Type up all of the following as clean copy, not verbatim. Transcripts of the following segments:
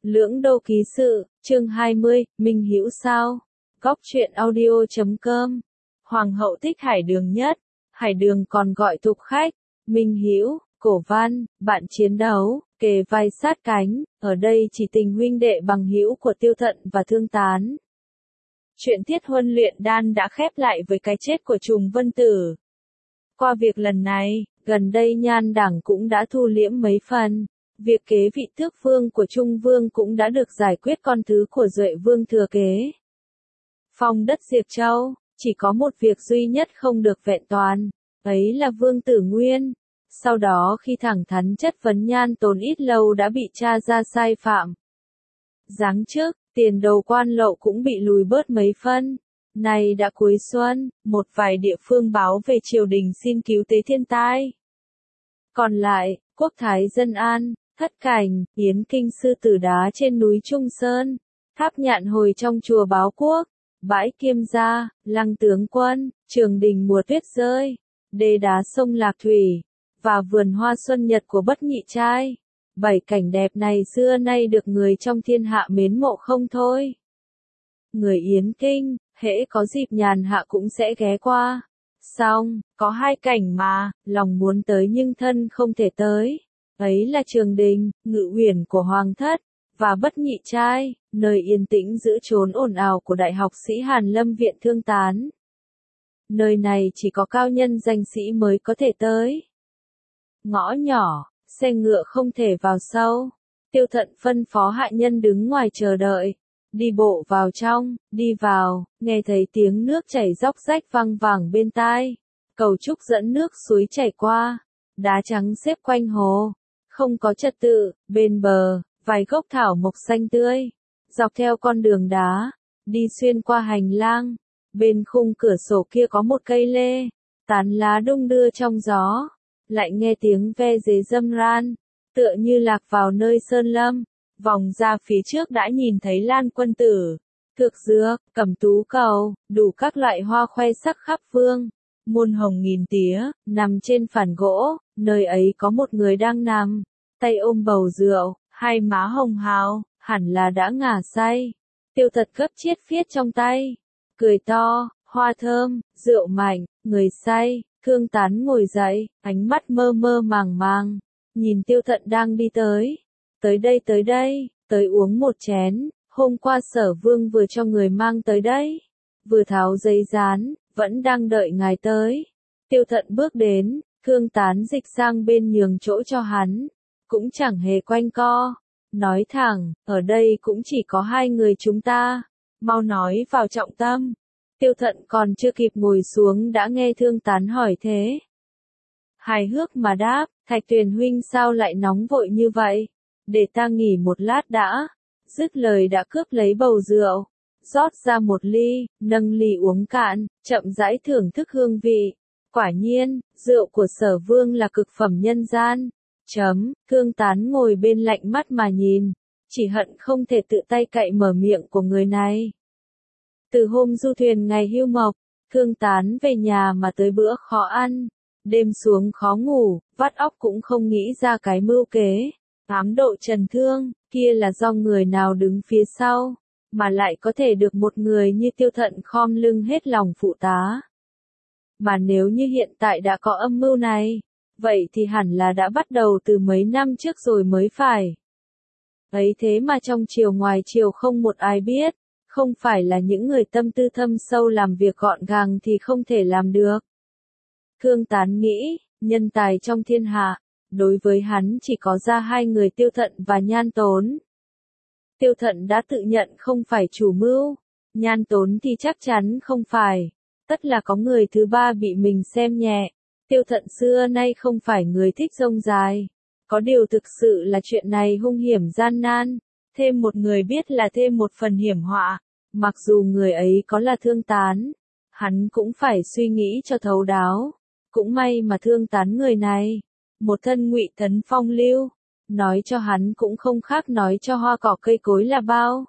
Lưỡng Đô Ký Sự, chương 20, Minh Hữu sao? Góc truyện audio.com. Hoàng hậu thích Hải Đường nhất. Hải Đường còn gọi tục khách. Minh Hữu, Cổ Văn, bạn chiến đấu, kề vai sát cánh, ở đây chỉ tình huynh đệ bằng hữu của Tiêu Thận và Thương Tán. Chuyện Thiết Huân luyện đan đã khép lại với cái chết của Trùng Vân Tử. Qua việc lần này, gần đây Nhan Đảng cũng đã thu liễm mấy phần. Việc kế vị tước vương của Trung Vương cũng đã được giải quyết, con thứ của Duệ Vương thừa kế. Phong đất Diệp Châu, chỉ có một việc duy nhất không được vẹn toàn, ấy là Vương Tử Nguyên. Sau đó khi thẳng thắn chất vấn Nhan Tốn ít lâu đã bị tra ra sai phạm. Giáng chức, tiền đầu quan lậu cũng bị lùi bớt mấy phân. Này đã cuối xuân, một vài địa phương báo về triều đình xin cứu tế thiên tai. Còn lại, quốc thái dân an, Thất Cảnh, Yến Kinh Sư Tử Đá trên núi Trung Sơn, Tháp Nhạn Hồi trong chùa Báo Quốc, Bãi Kiêm Gia, Lăng Tướng Quân, Trường Đình mùa tuyết rơi, Đê đá sông Lạc Thủy, và vườn hoa xuân nhật của Bất Nhị Trai. 7 cảnh đẹp này xưa nay được người trong thiên hạ mến mộ không thôi. Người Yến Kinh, hễ có dịp nhàn hạ cũng sẽ ghé qua. Xong, có 2 cảnh mà, lòng muốn tới nhưng thân không thể tới. Ấy là Trường Đình, ngự uyển của Hoàng thất, và Bất Nhị Trai, nơi yên tĩnh giữa chốn ồn ào của Đại học sĩ Hàn Lâm Viện Thương Tán. Nơi này chỉ có cao nhân danh sĩ mới có thể tới. Ngõ nhỏ, xe ngựa không thể vào sâu. Tiêu Thận phân phó hạ nhân đứng ngoài chờ đợi. Đi bộ vào trong, đi vào, nghe thấy tiếng nước chảy róc rách vang vẳng bên tai. Cầu trúc dẫn nước suối chảy qua. Đá trắng xếp quanh hồ. Không có trật tự, bên bờ, vài gốc thảo mộc xanh tươi. Dọc theo con đường đá, đi xuyên qua hành lang. Bên khung cửa sổ kia có một cây lê. Tán lá đung đưa trong gió. Lại nghe tiếng ve dế râm ran. Tựa như lạc vào nơi sơn lâm. Vòng ra phía trước đã nhìn thấy Lan Quân Tử, Thược Dược, Cẩm Tú Cầu, đủ các loại hoa khoe sắc khắp phương. Muôn hồng nghìn tía, nằm trên phản gỗ, nơi ấy có một người đang nằm, tay ôm bầu rượu, hai má hồng hào, hẳn là đã ngả say. Tiêu Thật gấp chiết phiết trong tay, cười to, hoa thơm, rượu mạnh, người say. Thương Tán ngồi dậy, ánh mắt mơ mơ màng màng, nhìn Tiêu Thận đang đi tới. Tới đây, tới uống một chén, hôm qua Sở Vương vừa cho người mang tới đấy. Vừa tháo giấy dán, vẫn đang đợi ngài tới. Tiêu Thận bước đến, Thương Tán dịch sang bên nhường chỗ cho hắn, cũng chẳng hề quanh co. Nói thẳng, ở đây cũng chỉ có 2 người chúng ta, mau nói vào trọng tâm. Tiêu Thận còn chưa kịp ngồi xuống đã nghe Thương Tán hỏi thế. Hài hước mà đáp, Thạch Tuyền huynh sao lại nóng vội như vậy? Để ta nghỉ một lát đã. Dứt lời đã cướp lấy bầu rượu, rót ra một ly, nâng ly uống cạn, chậm rãi thưởng thức hương vị. Quả nhiên, rượu của Sở Vương là cực phẩm nhân gian. Thương Tán ngồi bên lạnh mắt mà nhìn, chỉ hận không thể tự tay cậy mở miệng của người này. Từ hôm du thuyền ngày hưu mộc, Thương Tán về nhà mà tới bữa khó ăn, đêm xuống khó ngủ, vắt óc cũng không nghĩ ra cái mưu kế. Ám độ Trần Thương, kia là do người nào đứng phía sau, mà lại có thể được một người như Tiêu Thận khom lưng hết lòng phụ tá. Mà nếu như hiện tại đã có âm mưu này, vậy thì hẳn là đã bắt đầu từ mấy năm trước rồi mới phải. Ấy thế mà trong triều ngoài triều không một ai biết, không phải là những người tâm tư thâm sâu làm việc gọn gàng thì không thể làm được. Thương Tán nghĩ, nhân tài trong thiên hạ, đối với hắn chỉ có ra 2 người Tiêu Thận và Nhan Tốn. Tiêu Thận đã tự nhận không phải chủ mưu, Nhan Tốn thì chắc chắn không phải, tất là có người thứ ba bị mình xem nhẹ. Tiêu Thận xưa nay không phải người thích rông dài, có điều thực sự là chuyện này hung hiểm gian nan, thêm một người biết là thêm một phần hiểm họa, mặc dù người ấy có là Thương Tán, hắn cũng phải suy nghĩ cho thấu đáo. Cũng may mà Thương Tán người này, một thân ngụy tấn phong lưu, nói cho hắn cũng không khác nói cho hoa cỏ cây cối là bao.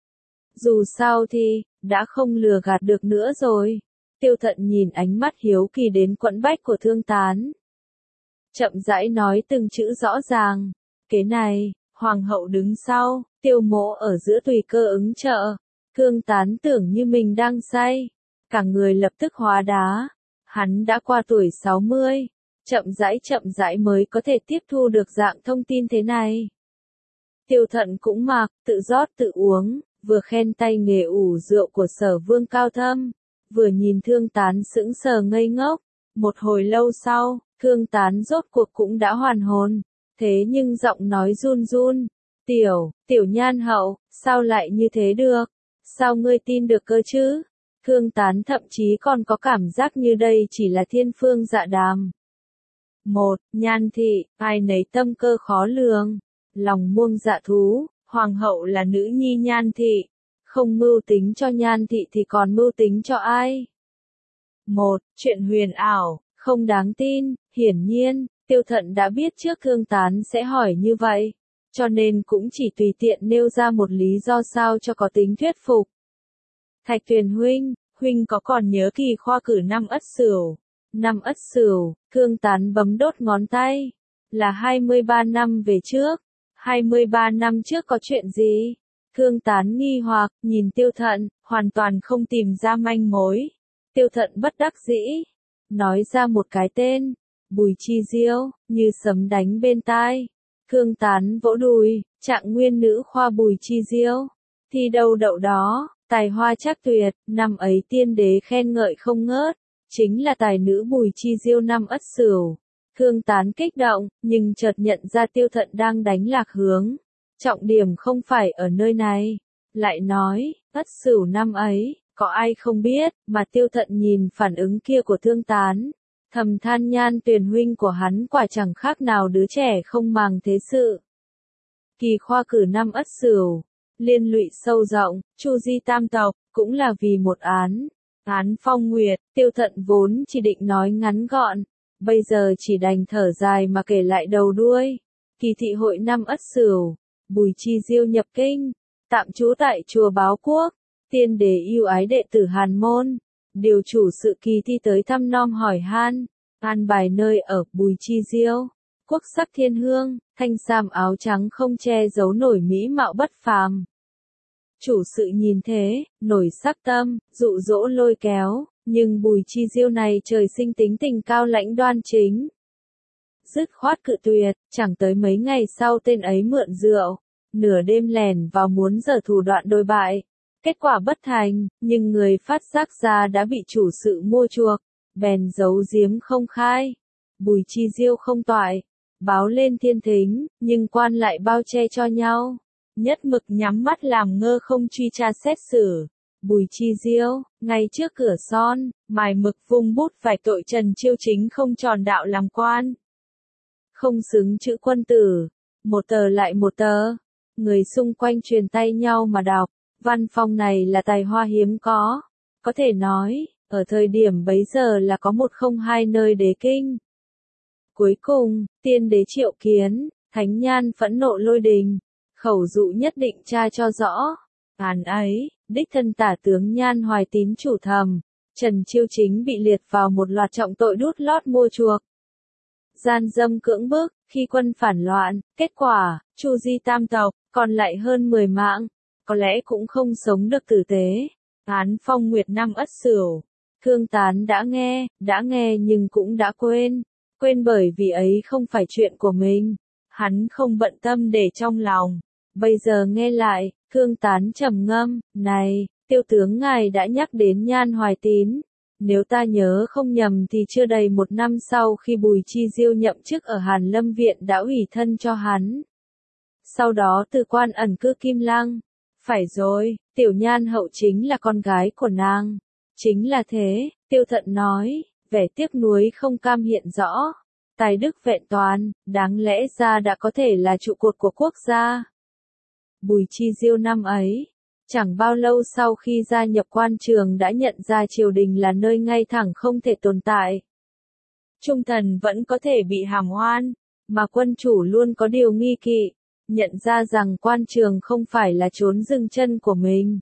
Dù sao thì, đã không lừa gạt được nữa rồi. Tiêu Thận nhìn ánh mắt hiếu kỳ đến quẫn bách của Thương Tán. Chậm rãi nói từng chữ rõ ràng. Cái này, Hoàng hậu đứng sau, Tiêu Mỗ ở giữa tùy cơ ứng trợ. Khương Tán tưởng như mình đang say. Cả người lập tức hóa đá. Hắn đã qua tuổi 60. Chậm rãi mới có thể tiếp thu được dạng thông tin thế này. Tiêu Thận cũng mặc, tự rót tự uống, vừa khen tay nghề ủ rượu của Sở Vương cao thâm, vừa nhìn Khương Tán sững sờ ngây ngốc. Một hồi lâu sau, Khương Tán rốt cuộc cũng đã hoàn hồn, thế nhưng giọng nói run run. Tiểu Nhan hậu, sao lại như thế được? Sao ngươi tin được cơ chứ? Khương Tán thậm chí còn có cảm giác như đây chỉ là thiên phương dạ đàm. Nhan thị, ai nấy tâm cơ khó lường, lòng muông dạ thú, hoàng hậu là nữ nhi Nhan thị, không mưu tính cho Nhan thị thì còn mưu tính cho ai? Chuyện huyền ảo, không đáng tin. Hiển nhiên, Tiêu Thận đã biết trước Khương Tán sẽ hỏi như vậy, cho nên cũng chỉ tùy tiện nêu ra một lý do sao cho có tính thuyết phục. Thạch Tuyền huynh có còn nhớ kỳ khoa cử năm Ất Sửu? Năm Ất Sửu, Khương Tán bấm đốt ngón tay. Là 23 năm về trước. 23 năm trước có chuyện gì? Khương Tán nghi hoặc, nhìn Tiêu Thận, hoàn toàn không tìm ra manh mối. Tiêu Thận bất đắc dĩ, nói ra một cái tên, Bùi Chi Diêu, như sấm đánh bên tai. Khương Tán vỗ đùi, trạng nguyên nữ khoa Bùi Chi Diêu. Thi đâu đậu đó, tài hoa chắc tuyệt, năm ấy tiên đế khen ngợi không ngớt. Chính là tài nữ Bùi Chi Diêu năm Ất Sửu. Khương Tán kích động, nhưng chợt nhận ra Tiêu Thận đang đánh lạc hướng. Trọng điểm không phải ở nơi này. Lại nói, Ất Sửu năm ấy, có ai không biết, mà Tiêu Thận nhìn phản ứng kia của Khương Tán. Thầm than Nhan Tuyền huynh của hắn quả chẳng khác nào đứa trẻ không màng thế sự. Kỳ khoa cử năm Ất Sửu, liên lụy sâu rộng, Chu Di tam tộc, cũng là vì một án. Án Phong Nguyệt, Tiêu Thận vốn chỉ định nói ngắn gọn, bây giờ chỉ đành thở dài mà kể lại đầu đuôi. Kỳ thị hội năm Ất Sửu, Bùi Chi Diêu nhập kinh, tạm trú tại chùa Báo Quốc, tiên đế yêu ái đệ tử Hàn môn, điều chủ sự kỳ thi tới thăm nom hỏi han, an bài nơi ở Bùi Chi Diêu, quốc sắc thiên hương, thanh sam áo trắng không che giấu nổi mỹ mạo bất phàm. Chủ sự nhìn thế, nổi sắc tâm, dụ dỗ lôi kéo, nhưng Bùi Chi Diêu này trời sinh tính tình cao lãnh đoan chính. Dứt khoát cự tuyệt, chẳng tới mấy ngày sau tên ấy mượn rượu, nửa đêm lẻn vào muốn giở thủ đoạn đồi bại. Kết quả bất thành, nhưng người phát giác ra đã bị chủ sự mua chuộc, bèn giấu giếm không khai. Bùi Chi Diêu không toại, báo lên thiên thính, nhưng quan lại bao che cho nhau. Nhất mực nhắm mắt làm ngơ không truy tra xét xử. Bùi Chi Diêu, ngay trước cửa son, mài mực vung bút vạch tội Trần Chiêu Chính không tròn đạo làm quan. Không xứng chữ quân tử, một tờ lại một tờ. Người xung quanh truyền tay nhau mà đọc, văn phong này là tài hoa hiếm có. Có thể nói, ở thời điểm bấy giờ là có một không hai nơi đế kinh. Cuối cùng, tiên đế triệu kiến, Thánh Nhan phẫn nộ lôi đình. Khẩu dụ nhất định tra cho rõ. Án ấy, đích thân tả tướng Nhan Hoài Tín chủ thầm, Trần Chiêu Chính bị liệt vào một loạt trọng tội đút lót mua chuộc. Gian dâm cưỡng bức, khi quân phản loạn, kết quả, Chu Di tam tộc, còn lại hơn 10 mạng, có lẽ cũng không sống được tử tế. Án Phong Nguyệt năm Ất Sửu, Khương Tán đã nghe nhưng cũng đã quên bởi vì ấy không phải chuyện của mình. Hắn không bận tâm để trong lòng. Bây giờ nghe lại, Khương Tán trầm ngâm, này, Tiêu tướng ngài đã nhắc đến Nhan Hoài Tín. Nếu ta nhớ không nhầm thì chưa đầy một năm sau khi Bùi Chi Diêu nhậm chức ở Hàn Lâm Viện đã ủy thân cho hắn. Sau đó từ quan ẩn cư Kim Lăng. Phải rồi, Tiểu Nhan hậu chính là con gái của nàng. Chính là thế, Tiêu Thận nói, vẻ tiếc nuối không cam hiện rõ. Tài đức vẹn toàn, đáng lẽ ra đã có thể là trụ cột của quốc gia. Bùi Chi Diêu năm ấy, chẳng bao lâu sau khi gia nhập quan trường đã nhận ra triều đình là nơi ngay thẳng không thể tồn tại. Trung thần vẫn có thể bị hàm oan, mà quân chủ luôn có điều nghi kỵ, nhận ra rằng quan trường không phải là chốn dừng chân của mình.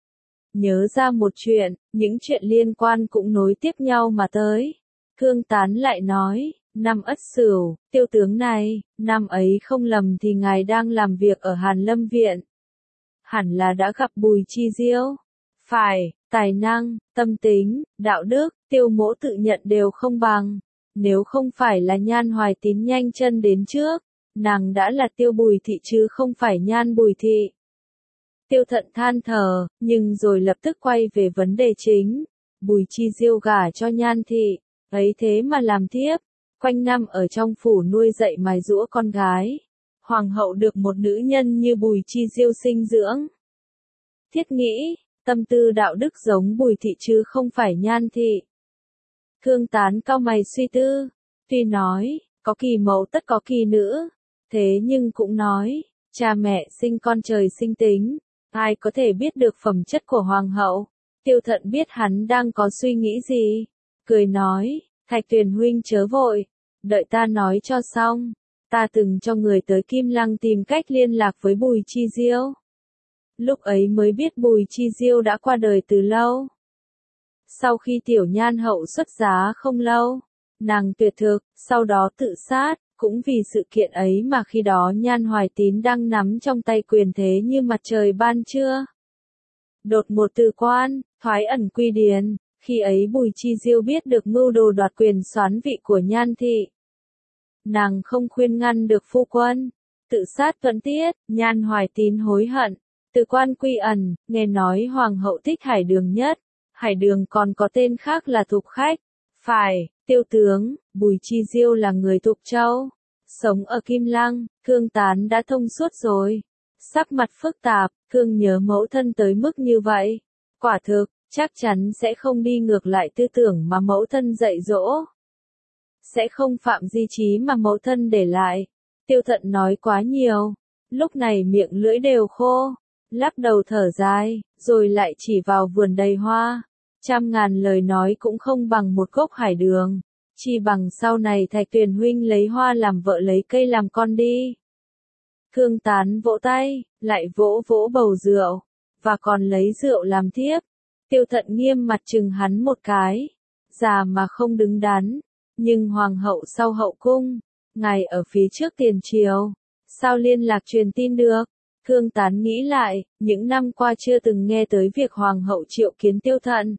Nhớ ra một chuyện, những chuyện liên quan cũng nối tiếp nhau mà tới. Khương Tán lại nói, năm Ất Sửu, Tiêu tướng này, năm ấy không lầm thì ngài đang làm việc ở Hàn Lâm Viện. hẳn là đã gặp Bùi Chi Diêu. Phải, tài năng, tâm tính, đạo đức, Tiêu Mỗ tự nhận đều không bằng. Nếu không phải là Nhan Hoài Tín nhanh chân đến trước, nàng đã là Tiêu Bùi Thị chứ không phải Nhan Bùi Thị. Tiêu Thận than thở, nhưng rồi lập tức quay về vấn đề chính. Bùi Chi Diêu gả cho Nhan Thị, ấy thế mà làm thiếp, quanh năm ở trong phủ nuôi dạy mài giũa con gái. Hoàng hậu được một nữ nhân như Bùi Chi Diêu sinh dưỡng. Thiết nghĩ, tâm tư đạo đức giống Bùi Thị chứ không phải Nhan Thị. Khương Tán cau mày suy tư, tuy nói, có kỳ mẫu tất có kỳ nữ, thế nhưng cũng nói, cha mẹ sinh con trời sinh tính, ai có thể biết được phẩm chất của Hoàng hậu. Tiêu Thận biết hắn đang có suy nghĩ gì, cười nói, Thạch Tuyền huynh chớ vội, đợi ta nói cho xong. Ta từng cho người tới Kim Lăng tìm cách liên lạc với Bùi Chi Diêu. Lúc ấy mới biết Bùi Chi Diêu đã qua đời từ lâu. Sau khi Tiểu Nhan hậu xuất giá không lâu, nàng tuyệt thực, sau đó tự sát, cũng vì sự kiện ấy mà khi đó Nhan Hoài Tín đang nắm trong tay quyền thế như mặt trời ban trưa. Đột một từ quan, thoái ẩn quy điền, khi ấy Bùi Chi Diêu biết được mưu đồ đoạt quyền soán vị của Nhan Thị. Nàng không khuyên ngăn được phu quân, tự sát tuẫn tiết, Nhan Hoài Tín hối hận, từ quan quy ẩn, nghe nói Hoàng hậu thích Hải Đường nhất, Hải Đường còn có tên khác là Thục Khách. Phải, Tiêu tướng, Bùi Chi Diêu là người Thục Châu, sống ở Kim Lăng, Khương Tán đã thông suốt rồi. Sắc mặt phức tạp, Khương nhớ mẫu thân tới mức như vậy. Quả thực, chắc chắn sẽ không đi ngược lại tư tưởng mà mẫu thân dạy dỗ. Sẽ không phạm di chí mà mẫu thân để lại. Tiêu Thận nói quá nhiều, lúc này miệng lưỡi đều khô, lắc đầu thở dài, rồi lại chỉ vào vườn đầy hoa. Trăm ngàn lời nói cũng không bằng một gốc hải đường, chi bằng sau này Thạch Tuyền huynh lấy hoa làm vợ lấy cây làm con đi. Khương Tán vỗ tay, lại vỗ vỗ bầu rượu, và còn lấy rượu làm thiếp. Tiêu Thận nghiêm mặt chừng hắn một cái, già mà không đứng đắn, nhưng Hoàng hậu sau hậu cung, ngài ở phía trước tiền triều, sao liên lạc truyền tin được? Khương Tán nghĩ lại, những năm qua chưa từng nghe tới việc Hoàng hậu triệu kiến Tiêu Thận.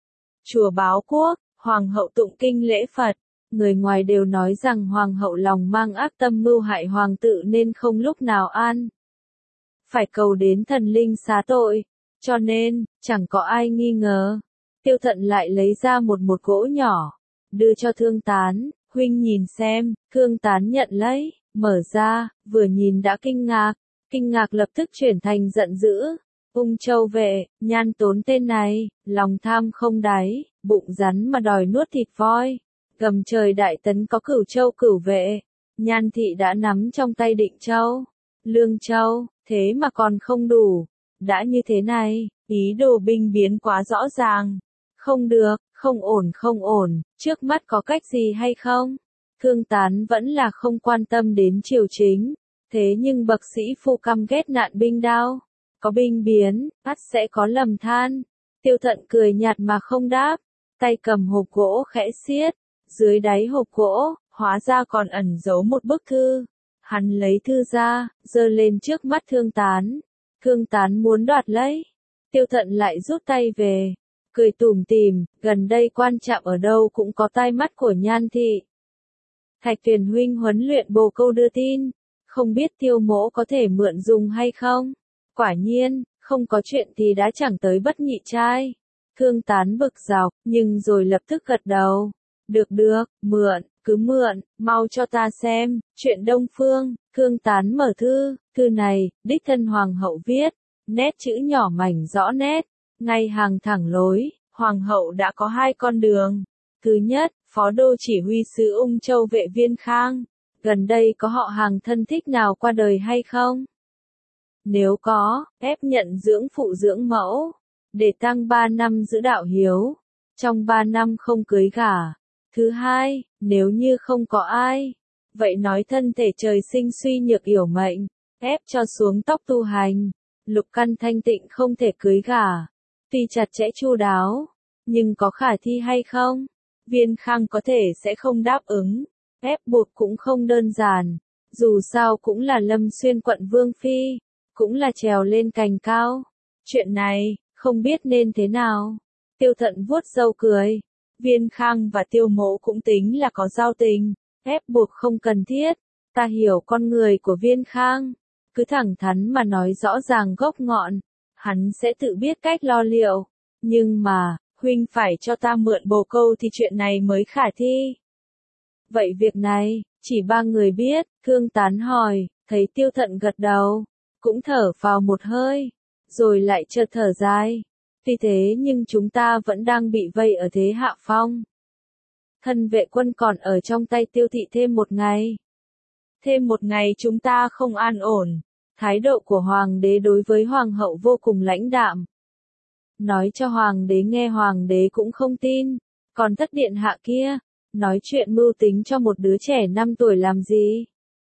Chùa Báo Quốc, Hoàng hậu tụng kinh lễ Phật, người ngoài đều nói rằng Hoàng hậu lòng mang ác tâm mưu hại Hoàng tự nên không lúc nào an. Phải cầu đến thần linh xá tội, cho nên, chẳng có ai nghi ngờ. Tiêu Thận lại lấy ra một gỗ nhỏ, đưa cho Khương Tán, huynh nhìn xem. Khương Tán nhận lấy, mở ra, vừa nhìn đã kinh ngạc lập tức chuyển thành giận dữ. Ung Châu vệ, Nhan tốn tên này, lòng tham không đáy, bụng rắn mà đòi nuốt thịt voi. Gầm trời đại tấn có Cửu Châu Cửu vệ, Nhan Thị đã nắm trong tay Định Châu, Lương Châu, thế mà còn không đủ. Đã như thế này, ý đồ binh biến quá rõ ràng. Không được, không ổn, trước mắt có cách gì hay không? Khương Tán vẫn là không quan tâm đến triều chính, thế nhưng bậc sĩ phu căm ghét nạn binh đao. Có binh biến, ắt sẽ có lầm than. Tiêu Thận cười nhạt mà không đáp, tay cầm hộp gỗ khẽ siết, dưới đáy hộp gỗ, hóa ra còn ẩn giấu một bức thư. Hắn lấy thư ra, giơ lên trước mắt Khương Tán. Khương Tán muốn đoạt lấy, Tiêu Thận lại rút tay về, cười tủm tỉm, gần đây quan trạm ở đâu cũng có tai mắt của Nhan Thị. Thạch Tuyền huynh huấn luyện bồ câu đưa tin, không biết Tiêu mỗ có thể mượn dùng hay không? Quả nhiên, không có chuyện thì đã chẳng tới bất nhị trai. Khương Tán bực dọc, nhưng rồi lập tức gật đầu. Được, mượn, cứ mượn, mau cho ta xem. Chuyện Đông Phương. Khương Tán mở thư này, đích thân Hoàng hậu viết, nét chữ nhỏ mảnh rõ nét, ngay hàng thẳng lối. Hoàng hậu đã có 2 con đường. Thứ nhất, phó đô chỉ huy sứ Ung Châu vệ Viên Khang, gần đây có họ hàng thân thích nào qua đời hay không? Nếu có, ép nhận dưỡng phụ dưỡng mẫu, để tăng 3 năm giữ đạo hiếu, trong 3 năm không cưới gả. Thứ hai, nếu như không có ai, vậy nói thân thể trời sinh suy nhược yểu mệnh, ép cho xuống tóc tu hành, lục căn thanh tịnh không thể cưới gả. Tuy chặt chẽ chu đáo, nhưng có khả thi hay không? Viên Khang có thể sẽ không đáp ứng, ép buộc cũng không đơn giản, dù sao cũng là Lâm Xuyên quận Vương Phi, cũng là trèo lên cành cao. Chuyện này, không biết nên thế nào. Tiêu Thận vuốt râu cười. Viên Khang và Tiêu Mỗ cũng tính là có giao tình, ép buộc không cần thiết. Ta hiểu con người của Viên Khang. Cứ thẳng thắn mà nói rõ ràng gốc ngọn, hắn sẽ tự biết cách lo liệu. Nhưng mà, huynh phải cho ta mượn bồ câu thì chuyện này mới khả thi. Vậy việc này, chỉ ba người biết, Thương Tán hỏi, thấy Tiêu Thận gật đầu, cũng thở vào một hơi, rồi lại chợt thở dài. Tuy thế nhưng chúng ta vẫn đang bị vây ở thế hạ phong. Thân vệ quân còn ở trong tay Tiêu thị thêm một ngày. Thêm một ngày chúng ta không an ổn. Thái độ của hoàng đế đối với hoàng hậu vô cùng lãnh đạm. Nói cho hoàng đế nghe hoàng đế cũng không tin. Còn thất điện hạ kia, nói chuyện mưu tính cho một đứa trẻ 5 tuổi làm gì?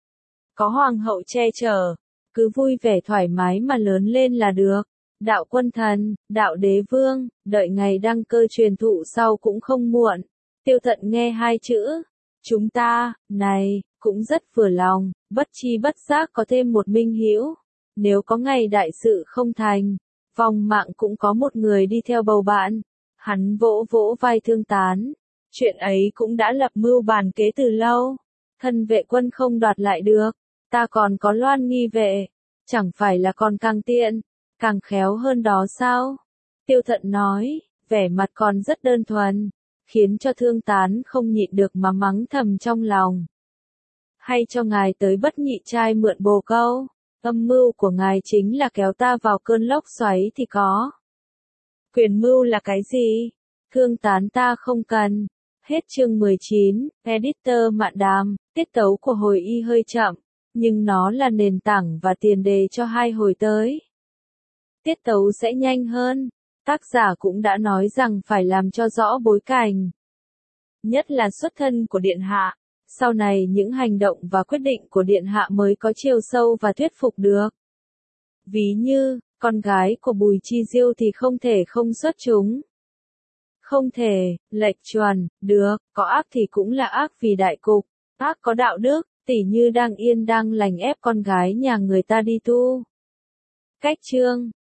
Có hoàng hậu che chở, cứ vui vẻ thoải mái mà lớn lên là được. Đạo quân thần, đạo đế vương, đợi ngày đăng cơ truyền thụ sau cũng không muộn. Tiêu Thận nghe hai chữ, chúng ta, này, cũng rất vừa lòng, bất chi bất giác có thêm một minh hữu. Nếu có ngày đại sự không thành, vòng mạng cũng có một người đi theo bầu bạn. Hắn vỗ vỗ vai Thương Tán. Chuyện ấy cũng đã lập mưu bàn kế từ lâu. Thân vệ quân không đoạt lại được. Ta còn có Loan nghi vệ. Chẳng phải là còn càng tiện, càng khéo hơn đó sao? Tiêu Thận nói, vẻ mặt còn rất đơn thuần, khiến cho Thương Tán không nhịn được mà mắng thầm trong lòng. Hay cho ngài tới Bất Nhị Trai mượn bồ câu, âm mưu của ngài chính là kéo ta vào cơn lốc xoáy thì có. Quyền mưu là cái gì? Thương Tán ta không cần. Hết chương 19, Editor Mạn Đàm, tiết tấu của hồi y hơi chậm, nhưng nó là nền tảng và tiền đề cho hai hồi tới. Tiết tấu sẽ nhanh hơn. Tác giả cũng đã nói rằng phải làm cho rõ bối cảnh. Nhất là xuất thân của Điện Hạ. Sau này những hành động và quyết định của Điện Hạ mới có chiều sâu và thuyết phục được. Ví như, con gái của Bùi Chi Diêu thì không thể không xuất chúng. Không thể, lệch chuẩn, được, có ác thì cũng là ác vì đại cục. Ác có đạo đức, tỉ như đang yên đang lành ép con gái nhà người ta đi tu. Cách chương